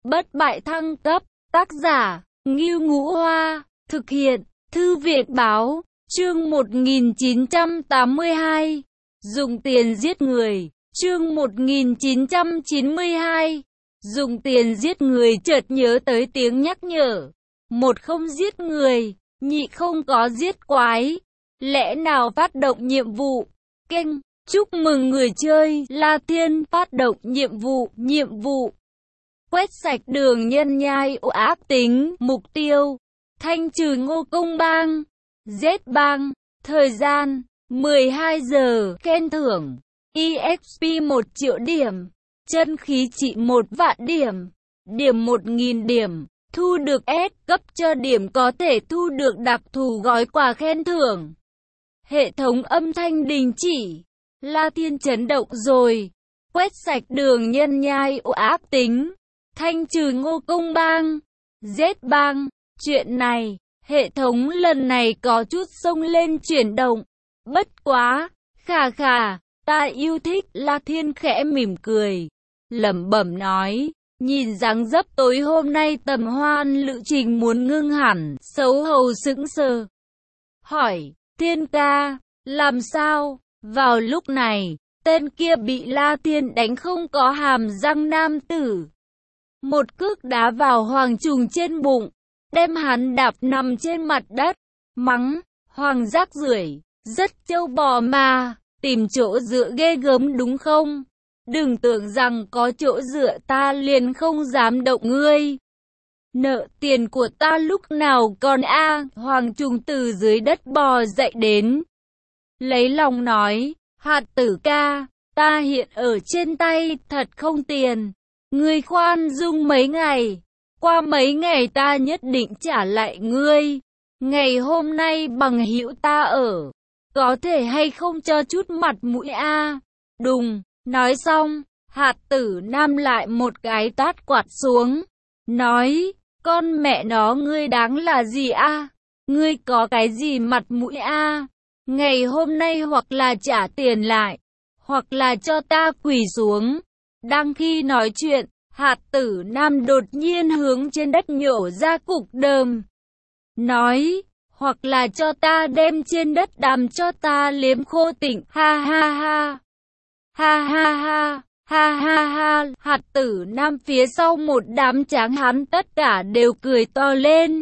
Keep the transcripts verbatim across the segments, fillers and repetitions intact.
Bất bại thăng cấp, tác giả, Ngưu Ngũ Hoa, thực hiện, Thư viện báo, chương một nghìn chín trăm tám mươi hai, dùng tiền giết người, chương một nghìn chín trăm chín mươi hai, dùng tiền giết người. Chợt nhớ tới tiếng nhắc nhở, một không giết người, nhị không có giết quái, lẽ nào phát động nhiệm vụ, kênh, chúc mừng người chơi, La Thiên phát động nhiệm vụ, nhiệm vụ. Quét sạch đường nhân nhai ô ác tính, mục tiêu, thanh trừ Ngô Công Bang, giết bang, thời gian, mười hai giờ, khen thưởng, e ích pê một triệu điểm, chân khí trị một vạn điểm, điểm một nghìn điểm, thu được S cấp cho điểm có thể thu được đặc thù gói quà khen thưởng. Hệ thống âm thanh đình chỉ, La Thiên chấn động rồi, quét sạch đường nhân nhai ô ác tính, thanh trừ Ngô Công Bang, giết bang. Chuyện này, hệ thống lần này có chút xông lên chuyển động. Bất quá, khà khà, ta yêu thích. La Thiên khẽ mỉm cười, lẩm bẩm nói, nhìn dáng dấp tối hôm nay tầm hoan lữ trình muốn ngưng hẳn. Xấu hầu sững sờ, hỏi, Thiên ca, làm sao? Vào lúc này, tên kia bị La Thiên đánh không có hàm răng nam tử, một cước đá vào Hoàng Trùng trên bụng, đem hắn đạp nằm trên mặt đất, mắng, Hoàng rác rưởi, rất trâu bò mà, tìm chỗ dựa ghê gớm đúng không? Đừng tưởng rằng có chỗ dựa ta liền không dám động ngươi. Nợ tiền của ta lúc nào còn a? À, Hoàng Trùng từ dưới đất bò dậy đến, lấy lòng nói, Hạt tử ca, ta hiện ở trên tay thật không tiền, ngươi khoan dung mấy ngày, qua mấy ngày ta nhất định trả lại ngươi. Ngày hôm nay bằng hữu ta ở, có thể hay không cho chút mặt mũi a? À? Đùng, nói xong, Hạt tử nam lại một cái tát quạt xuống, nói, con mẹ nó ngươi đáng là gì a? À? Ngươi có cái gì mặt mũi a? À? Ngày hôm nay hoặc là trả tiền lại, hoặc là cho ta quỳ xuống. Đang khi nói chuyện, Hạt tử nam đột nhiên hướng trên đất nhổ ra cục đờm, nói, hoặc là cho ta đem trên đất đàm cho ta liếm khô tịnh. Ha ha ha, ha ha ha, ha ha ha. Hạt tử nam phía sau một đám tráng hán tất cả đều cười to lên.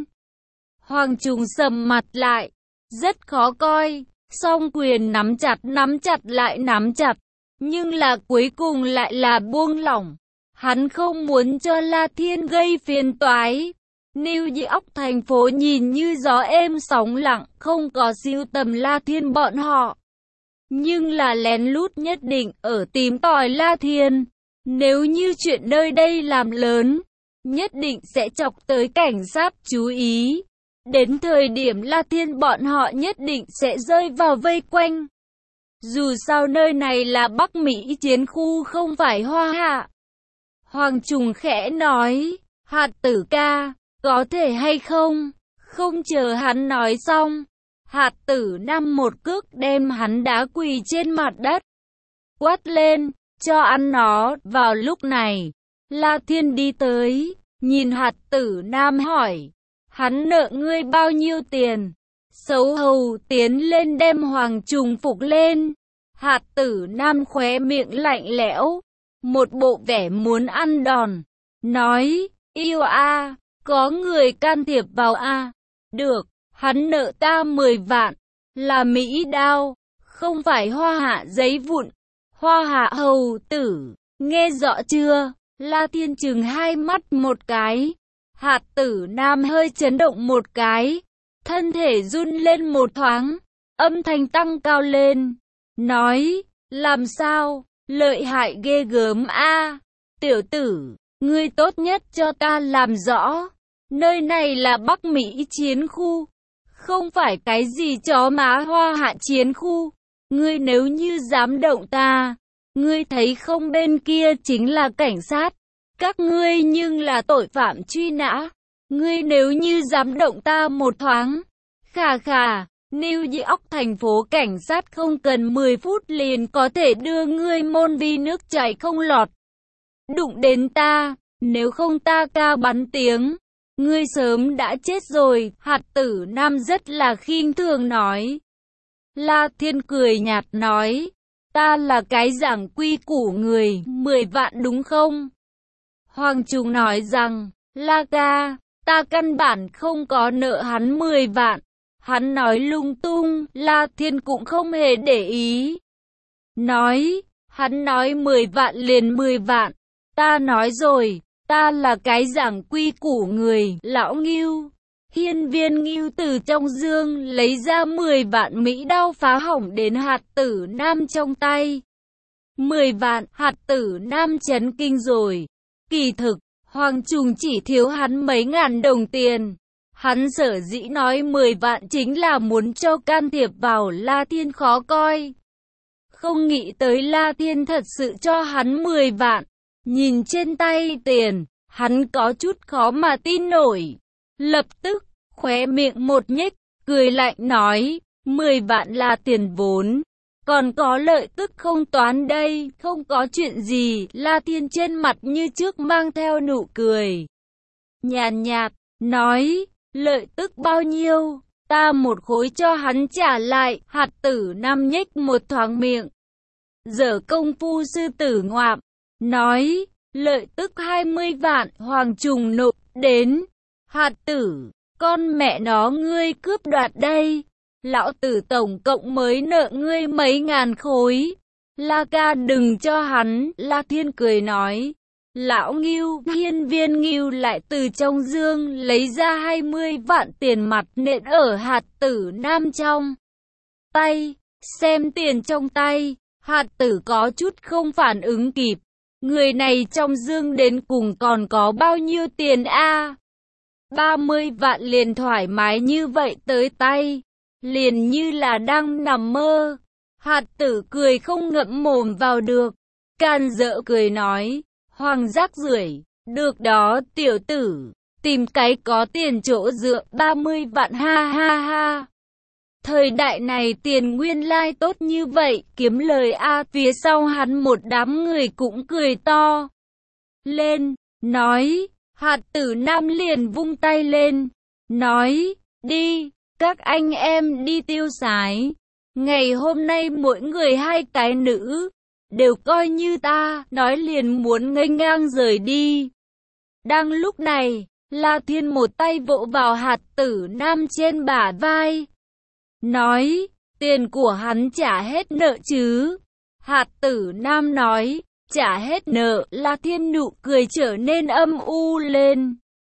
Hoàng Trùng sầm mặt lại, rất khó coi, song quyền nắm chặt nắm chặt lại nắm chặt, nhưng là cuối cùng lại là buông lỏng. Hắn không muốn cho La Thiên gây phiền toái. New York thành phố nhìn như gió êm sóng lặng, không có siêu tầm La Thiên bọn họ, nhưng là lén lút nhất định ở tìm tòi La Thiên. Nếu như chuyện nơi đây làm lớn, nhất định sẽ chọc tới cảnh sát chú ý. Đến thời điểm La Thiên bọn họ nhất định sẽ rơi vào vây quanh. Dù sao nơi này là Bắc Mỹ chiến khu không phải Hoa Hạ. Hoàng Trùng khẽ nói, Hạt tử ca, có thể hay không? Không chờ hắn nói xong, Hạt tử nam một cước đem hắn đá quỳ trên mặt đất, quát lên, cho ăn nó. Vào lúc này, La Thiên đi tới, nhìn Hạt tử nam hỏi, hắn nợ ngươi bao nhiêu tiền? Xấu hầu tiến lên đem Hoàng Trùng phục lên. Hạt tử nam khóe miệng lạnh lẽo, một bộ vẻ muốn ăn đòn, nói, yêu a, à, có người can thiệp vào a? À? Được, hắn nợ ta mười vạn, là Mỹ đao, không phải Hoa Hạ giấy vụn. Hoa Hạ hầu tử, nghe rõ chưa? La Thiên chừng hai mắt một cái. Hạt tử nam hơi chấn động một cái, thân thể run lên một thoáng, âm thanh tăng cao lên, nói, làm sao, lợi hại ghê gớm a? À? Tiểu tử, ngươi tốt nhất cho ta làm rõ, nơi này là Bắc Mỹ chiến khu, không phải cái gì chó má Hoa Hạ chiến khu. Ngươi nếu như dám động ta, ngươi thấy không, bên kia chính là cảnh sát, các ngươi nhưng là tội phạm truy nã. Ngươi nếu như dám động ta một thoáng, khà khà, New York thành phố cảnh sát không cần mười phút liền có thể đưa ngươi môn vi nước chảy không lọt. Đụng đến ta, Nếu không ta ca bắn tiếng, ngươi sớm đã chết rồi, hạt tử nam rất là khinh thường nói. La Thiên cười nhạt nói, ta là cái giảng quy củ người, mười vạn đúng không? Hoàng Trùng nói rằng, La ca, ta căn bản không có nợ hắn mười vạn. Hắn nói lung tung, La Thiên cũng không hề để ý. Nói, hắn nói mười vạn liền mười vạn. Ta nói rồi, ta là cái giảng quy củ người, lão Ngưu. Hiên Viên Ngưu từ trong dương lấy ra mười vạn mỹ đao phá hỏng đến hạt tử nam trong tay. mười vạn, hạt tử nam chấn kinh rồi. Kỳ thực, Hoàng Trùng chỉ thiếu hắn mấy ngàn đồng tiền. Hắn sở dĩ nói mười vạn chính là muốn cho can thiệp vào La Thiên khó coi. Không nghĩ tới La Thiên thật sự cho hắn mười vạn. Nhìn trên tay tiền, hắn có chút khó mà tin nổi. Lập tức, khóe miệng một nhếch, cười lạnh nói, mười vạn là tiền vốn. Còn có lợi tức không toán đây, không có chuyện gì. La Thiên trên mặt như trước mang theo nụ cười nhàn nhạt, nói, lợi tức bao nhiêu, ta một khối cho hắn trả lại. Hạt tử nam nhếch một thoáng miệng, dở công phu sư tử ngoạm, nói, lợi tức hai mươi vạn. Hoàng Trùng nộp đến, hạt tử, con mẹ nó ngươi cướp đoạt đây. Lão tử tổng cộng mới nợ ngươi mấy ngàn khối. La ca đừng cho hắn. La Thiên cười nói, lão Ngưu. Hiên Viên Ngưu lại từ trong dương lấy ra hai mươi vạn tiền mặt nện ở hạt tử nam trong tay. Xem tiền trong tay, hạt tử có chút không phản ứng kịp. Người này trong dương đến cùng còn có bao nhiêu tiền a? ba mươi vạn liền thoải mái như vậy tới tay, liền như là đang nằm mơ. Hạt tử cười không ngậm mồm vào được, can dỡ cười nói, Hoàng rác rưởi, được đó tiểu tử, tìm cái có tiền chỗ dựa. Ba mươi vạn, ha ha ha. Thời đại này tiền nguyên lai tốt như vậy, kiếm lời a. Phía sau hắn một đám người cũng cười to lên, nói, hạt tử nam liền vung tay lên, nói, đi, các anh em đi tiêu xái. Ngày hôm nay mỗi người hai cái nữ, đều coi như ta, nói liền muốn nghênh ngang rời đi. Đang lúc này, La Thiên một tay vỗ vào hạt tử nam trên bả vai, nói, tiền của hắn trả hết nợ chứ? Hạt tử nam nói, trả hết nợ. La Thiên nụ cười trở nên âm u lên,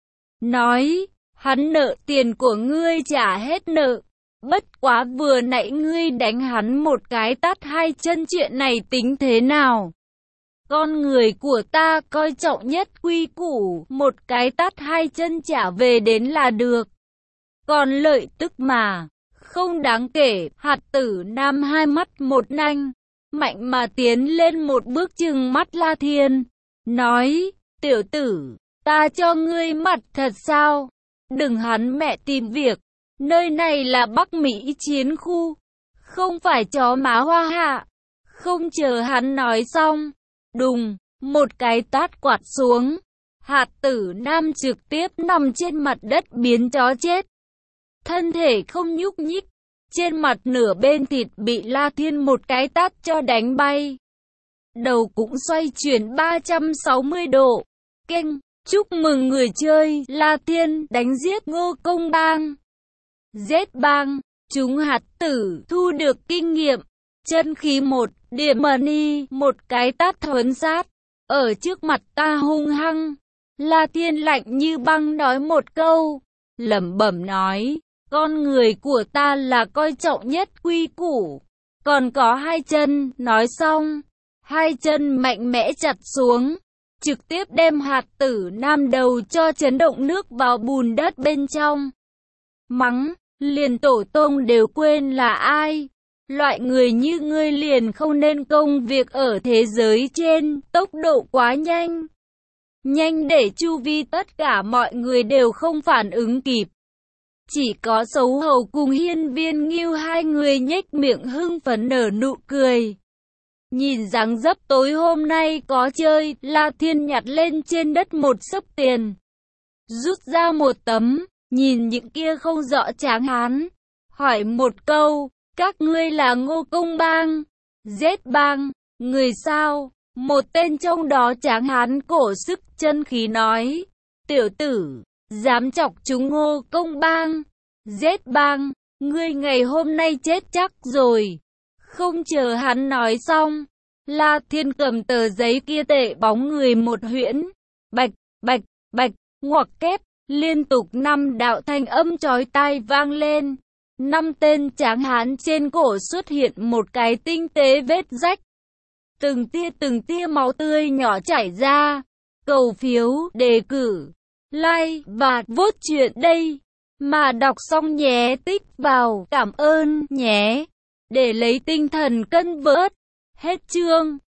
nói, hắn nợ tiền của ngươi trả hết nợ. Bất quá vừa nãy ngươi đánh hắn một cái tát hai chân, chuyện này tính thế nào? Con người của ta coi trọng nhất quy củ, một cái tát hai chân trả về đến là được. Còn lợi tức mà, không đáng kể. Hạt tử nam hai mắt một nanh, mạnh mà tiến lên một bước chừng mắt La Thiên, nói, tiểu tử, ta cho ngươi mặt thật sao? Đừng hắn mẹ tìm việc, nơi này là Bắc Mỹ chiến khu, không phải chó má hoa hạ. Không chờ hắn nói xong, đùng, một cái tát quạt xuống, hạt tử nam trực tiếp nằm trên mặt đất biến chó chết. Thân thể không nhúc nhích, trên mặt nửa bên thịt bị La Thiên một cái tát cho đánh bay. Đầu cũng xoay chuyển ba trăm sáu mươi độ. Kênh, chúc mừng người chơi, La Thiên đánh giết Ngô Công Bang. Giết bang, chúng hạt tử thu được kinh nghiệm. Chân khí một, điểm money, một cái tát thuấn sát. Ở trước mặt ta hung hăng. La Thiên lạnh như băng nói một câu, lẩm bẩm nói, con người của ta là coi trọng nhất quy củ. Còn có hai chân, nói xong, hai chân mạnh mẽ chặt xuống, trực tiếp đem hạt tử nam đầu cho chấn động nước vào bùn đất bên trong. Mắng, liền tổ tông đều quên là ai. Loại người như ngươi liền không nên công việc ở thế giới trên, tốc độ quá nhanh. Nhanh để chu vi tất cả mọi người đều không phản ứng kịp. Chỉ có Xấu Hầu cùng Hiên Viên Ngưu hai người nhếch miệng hưng phấn nở nụ cười. Nhìn dáng dấp tối hôm nay có chơi, La Thiên nhặt lên trên đất một xấp tiền. Rút ra một tấm, nhìn những kia không rõ tráng hán. Hỏi một câu, các ngươi là Ngô Công Bang, Z Bang, người sao? Một tên trong đó tráng hán cổ sức chân khí nói, tiểu tử, dám chọc chúng Ngô Công Bang, Z Bang, ngươi ngày hôm nay chết chắc rồi. Không chờ hắn nói xong, La Thiên cầm tờ giấy kia tệ bóng người một huyễn, bạch, bạch, bạch, ngoặc kép, liên tục năm đạo thanh âm chói tai vang lên. Năm tên tráng hán trên cổ xuất hiện một cái tinh tế vết rách. Từng tia từng tia máu tươi nhỏ chảy ra. Cầu phiếu, đề cử, like và vote chuyện đây. Mà đọc xong nhé, tích vào, cảm ơn nhé. Để lấy tinh thần cân bớt. Hết chương.